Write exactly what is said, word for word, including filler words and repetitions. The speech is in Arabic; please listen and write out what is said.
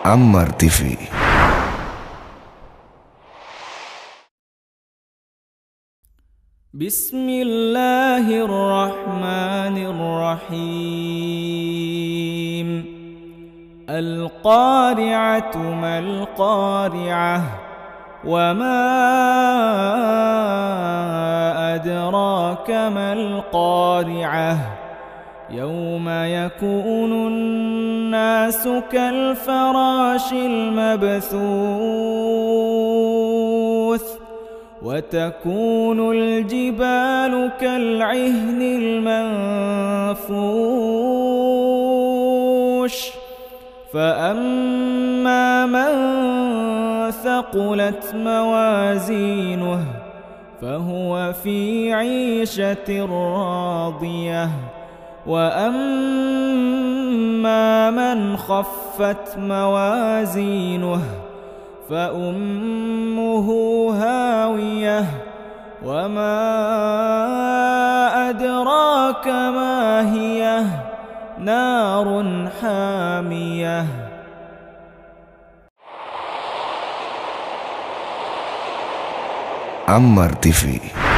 Ammar T V. بسم الله الرحمن الرحيم. القارعة ما القارعة وما أدراك ما القارعة يوم يكون الناس كالفراش المبثوث وتكون الجبال كالعهن المنفوش فأما من ثقلت موازينه فهو في عيشة راضية وأما من خفت موازينه فأمه هاوية وما أدراك ما هي نار حامية. Ammar T V.